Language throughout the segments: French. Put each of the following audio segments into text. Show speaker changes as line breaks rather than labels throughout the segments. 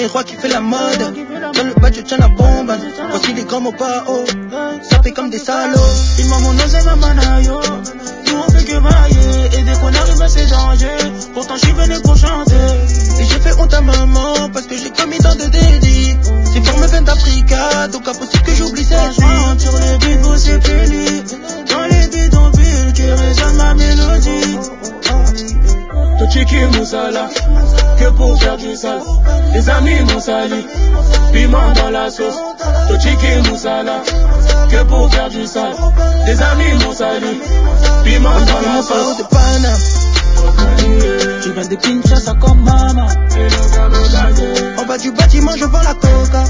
rois qui fait la mode. Dans le bas, je tiens la bombe. Voici les grands mots pas haut. Ça fait comme des salauds.
Ils m'ont mon osé, ma manayo. Nous on fait que vailler. Et dès qu'on arrive à ces dangers, pourtant je suis venu pour chanter.
Et j'ai fait honte à maman parce que j'ai commis tant de délits. C'est pour mes veines d'Africa, donc impossible que j'oublie cette vie.
Sur les beats, vous c'est pili. Dans les bidonvilles qui résonnent ma mélodie. Tochiki Moussala, que pour faire du sale. Les amis m'ont sali, piment dans la sauce. Tochiki Moussala, que pour faire du sale. Les amis m'ont sali, piment dans la sauce.
De Paname.
Tu viens de Kinshasa comme maman.
En bas du bâtiment, je vends la coca.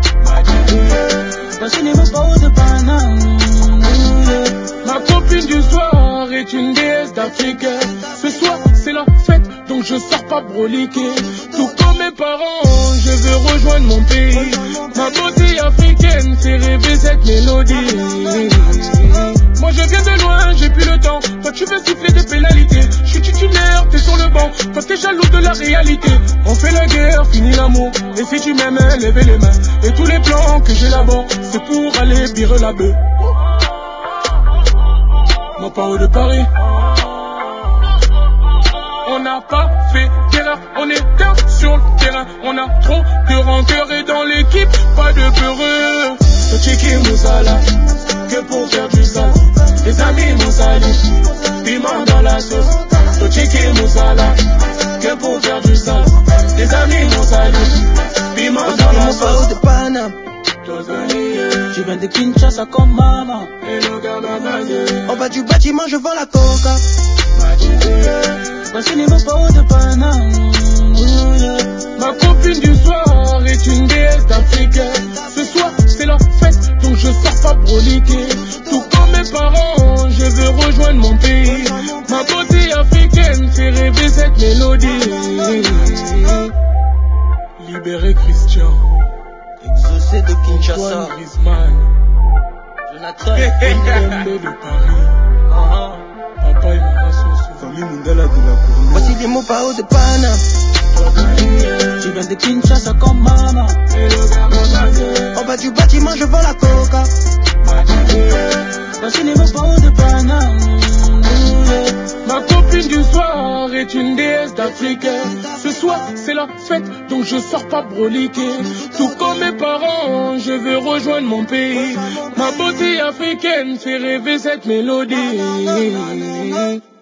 Voici les mots pas de Paname. Ma copine du soir est une déesse d'Afrique. Ce soir c'est la fête, donc je sors pas broliquer. Tout comme mes parents, je veux rejoindre mon pays. Ma beauté africaine fait rêver cette mélodie. Moi je viens de loin, j'ai plus le temps. Toi tu veux siffler des pénalités. Je suis titulaire, t'es sur le banc. Toi t'es jaloux de la réalité. On fait la guerre, fini l'amour. Et si tu m'aimes, lève les mains. Et tous les plans que j'ai là-bas, c'est pour aller pire la bœuf. Mon pao de Paris. On n'a pas fait d'erreur, on est bien sur le terrain. On a trop de rancœur et dans l'équipe, pas de peureux. Tochiki Moussala, que pour faire du sale. Les amis m'ont sali, piment dans la sauce. Tochiki Moussala, que pour faire du sale. Les amis m'ont sali, piment dans la sauce.
De Paname.
Tu viens de Kinshasa comme maman.
En bas du bâtiment, je vends la coca.
Voici les mots pas de Paname. Ma copine du soir est une déesse d'Afrique. Ce soir c'est la fête, donc je sors pas broliquer. Tout comme mes parents, je veux rejoindre mon pays. Ma beauté africaine fait rêver cette mélodie. Libéré Christian,
Exaucé de Kinshasa.
Antoine Griezmann,
Jonathan
Mbembe de Paris. Papa et maman sont
Famille Mundala de la Cournée.
Voici les mots pas de Paname.
Tu viens de Kinshasa comme maman.
En bas du bâtiment, je vends la coca.
Voici les mots pas de Paname. Ma copine du soir est une déesse d'Afrique. Ce soir c'est la fête, donc je sors pas broliquer. Tout comme mes parents, je veux rejoindre mon pays. Ma beauté africaine fait rêver cette mélodie.